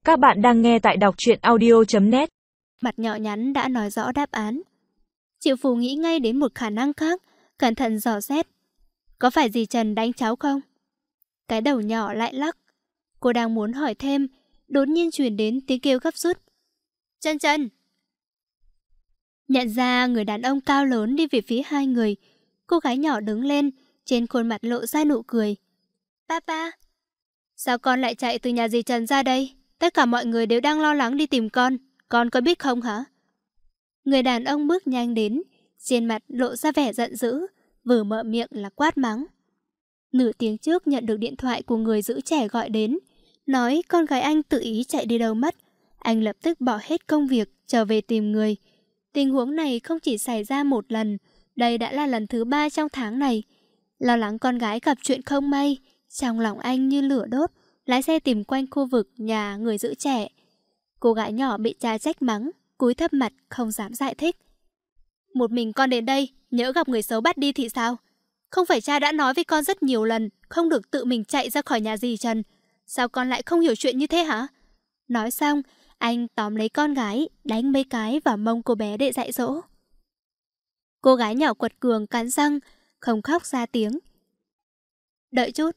Các bạn đang nghe tại đọc truyện audio.net. Mặt nhỏ nhắn đã nói rõ đáp án. Triệu Phù nghĩ ngay đến một khả năng khác, cẩn thận dò xét. Có phải dì Trần đánh cháu không? Cái đầu nhỏ lại lắc. Cô đang muốn hỏi thêm, đột nhiên truyền đến tiếng kêu gấp rút. Trân Trân! Nhận ra người đàn ông cao lớn đi về phía hai người, cô gái nhỏ đứng lên, trên khuôn mặt lộ ra nụ cười. Papa! Sao con lại chạy từ nhà dì Trần ra đây? Tất cả mọi người đều đang lo lắng đi tìm con có biết không hả? Người đàn ông bước nhanh đến, trên mặt lộ ra vẻ giận dữ, vừa mở miệng là quát mắng. Nửa tiếng trước nhận được điện thoại của người giữ trẻ gọi đến, nói con gái anh tự ý chạy đi đâu mất. Anh lập tức bỏ hết công việc, trở về tìm người. Tình huống này không chỉ xảy ra một lần, đây đã là lần thứ 3 trong tháng này. Lo lắng con gái gặp chuyện không may, trong lòng anh như lửa đốt, lái xe tìm quanh khu vực nhà người giữ trẻ. Cô gái nhỏ bị cha trách mắng, cúi thấp mặt không dám giải thích. Một mình con đến đây, nhỡ gặp người xấu bắt đi thì sao? Không phải cha đã nói với con rất nhiều lần, không được tự mình chạy ra khỏi nhà dì Trần. Sao con lại không hiểu chuyện như thế hả? Nói xong, anh tóm lấy con gái, đánh mấy cái vào mông cô bé để dạy dỗ. Cô gái nhỏ quật cường cắn răng, không khóc ra tiếng. Đợi chút.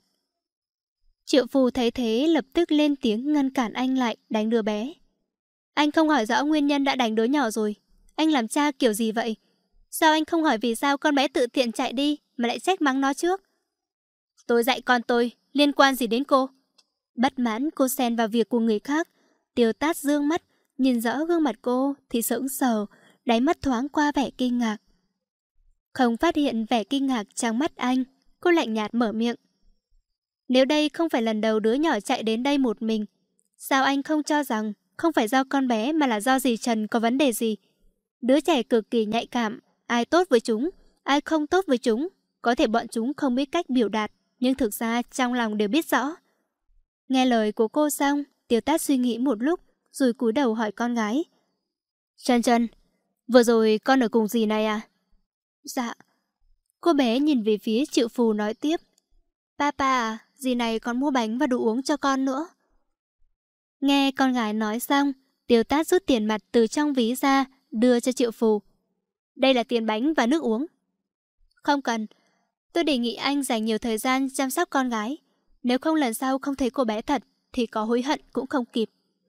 Triệu Phù thấy thế lập tức lên tiếng ngăn cản anh lại, đánh đứa bé. Anh không hỏi rõ nguyên nhân đã đánh đứa nhỏ rồi. Anh làm cha kiểu gì vậy? Sao anh không hỏi vì sao con bé tự tiện chạy đi mà lại trách mắng nó trước? Tôi dạy con tôi, liên quan gì đến cô? Bất mãn cô xen vào việc của người khác. Tiêu Tát dương mắt, nhìn rõ gương mặt cô thì sững sờ, đáy mắt thoáng qua vẻ kinh ngạc. Không phát hiện vẻ kinh ngạc trong mắt anh, cô lạnh nhạt mở miệng. Nếu đây không phải lần đầu đứa nhỏ chạy đến đây một mình, sao anh không cho rằng không phải do con bé mà là do dì Trần có vấn đề gì? Đứa trẻ cực kỳ nhạy cảm, ai tốt với chúng, ai không tốt với chúng. Có thể bọn chúng không biết cách biểu đạt, nhưng thực ra trong lòng đều biết rõ. Nghe lời của cô xong, Tiêu Tát suy nghĩ một lúc, rồi cúi đầu hỏi con gái. Trân Trân, vừa rồi con ở cùng dì này à? Dạ. Cô bé nhìn về phía Triệu Phù nói tiếp. Papa à, dì này còn mua bánh và đồ uống cho con nữa. Nghe con gái nói xong, Tiêu Tát rút tiền mặt từ trong ví ra, đưa cho Triệu Phù. Đây là tiền bánh và nước uống. Không cần, tôi đề nghị anh dành nhiều thời gian chăm sóc con gái. Nếu không lần sau không thấy cô bé thật, thì có hối hận cũng không kịp.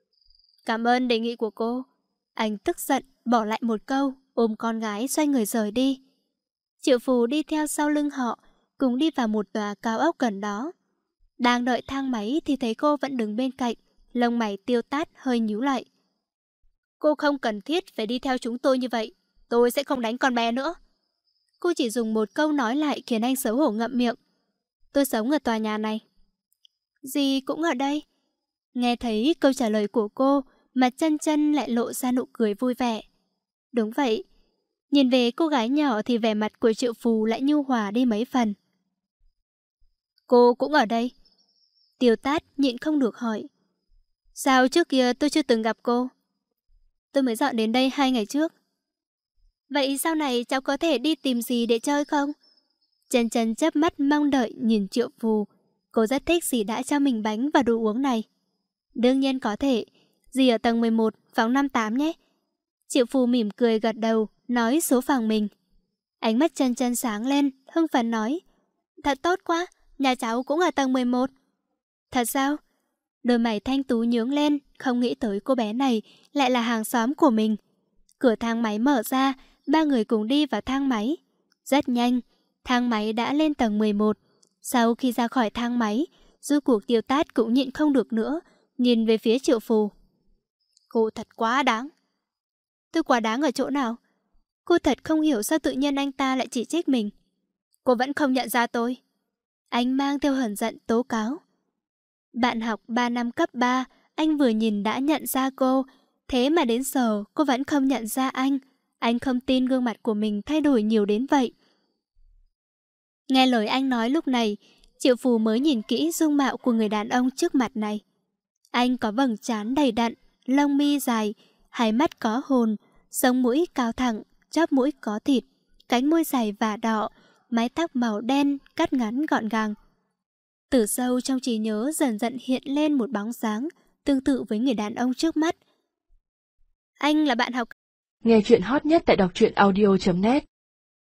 Cảm ơn đề nghị của cô. Anh tức giận, bỏ lại một câu, ôm con gái xoay người rời đi. Triệu Phù đi theo sau lưng họ, cùng đi vào một tòa cao ốc gần đó. Đang đợi thang máy thì thấy cô vẫn đứng bên cạnh, lông mày Tiêu Tát hơi nhíu lại. Cô không cần thiết phải đi theo chúng tôi như vậy, tôi sẽ không đánh con bé nữa. Cô chỉ dùng một câu nói lại khiến anh xấu hổ ngậm miệng. Tôi sống ở tòa nhà này. Dì cũng ở đây. Nghe thấy câu trả lời của cô, mặt Trân Trân lại lộ ra nụ cười vui vẻ. Đúng vậy. Nhìn về cô gái nhỏ thì vẻ mặt của Triệu Phù lại nhu hòa đi mấy phần. Cô cũng ở đây. Tiêu Tát nhịn không được hỏi. Sao trước kia tôi chưa từng gặp cô? Tôi mới dọn đến đây 2 ngày trước. Vậy sau này cháu có thể đi tìm dì để chơi không? Trân Trân chớp mắt mong đợi nhìn Triệu Phù. Cô rất thích dì đã cho mình bánh và đồ uống này. Đương nhiên có thể. Dì ở tầng 11, phòng 58 nhé. Triệu Phù mỉm cười gật đầu, nói số phòng mình. Ánh mắt Trân Trân sáng lên, hưng phấn nói. Thật tốt quá, nhà cháu cũng ở tầng 11. Thật sao? Đôi mày thanh tú nhướng lên, không nghĩ tới cô bé này lại là hàng xóm của mình. Cửa thang máy mở ra, ba người cùng đi vào thang máy. Rất nhanh, thang máy đã lên tầng 11. Sau khi ra khỏi thang máy, rốt cuộc Tiêu Tát cũng nhịn không được nữa, nhìn về phía Triệu Phù. Cô thật quá đáng. Tôi quá đáng ở chỗ nào? Cô thật không hiểu sao tự nhiên anh ta lại chỉ trích mình. Cô vẫn không nhận ra tôi. Anh mang theo hờn giận tố cáo. Bạn học 3 năm cấp 3, anh vừa nhìn đã nhận ra cô. Thế mà đến giờ cô vẫn không nhận ra anh. Anh không tin gương mặt của mình thay đổi nhiều đến vậy. Nghe lời anh nói lúc này, Triệu Phù mới nhìn kỹ dung mạo của người đàn ông trước mặt này. Anh có vầng trán đầy đặn, lông mi dài, hai mắt có hồn, sống mũi cao thẳng, chóp mũi có thịt, cánh môi dày và đỏ, mái tóc màu đen cắt ngắn gọn gàng. Từ sâu trong trí nhớ dần dần hiện lên một bóng dáng, tương tự với người đàn ông trước mắt. Anh là bạn học. Nghe chuyện hot nhất tại đọc truyện audio.net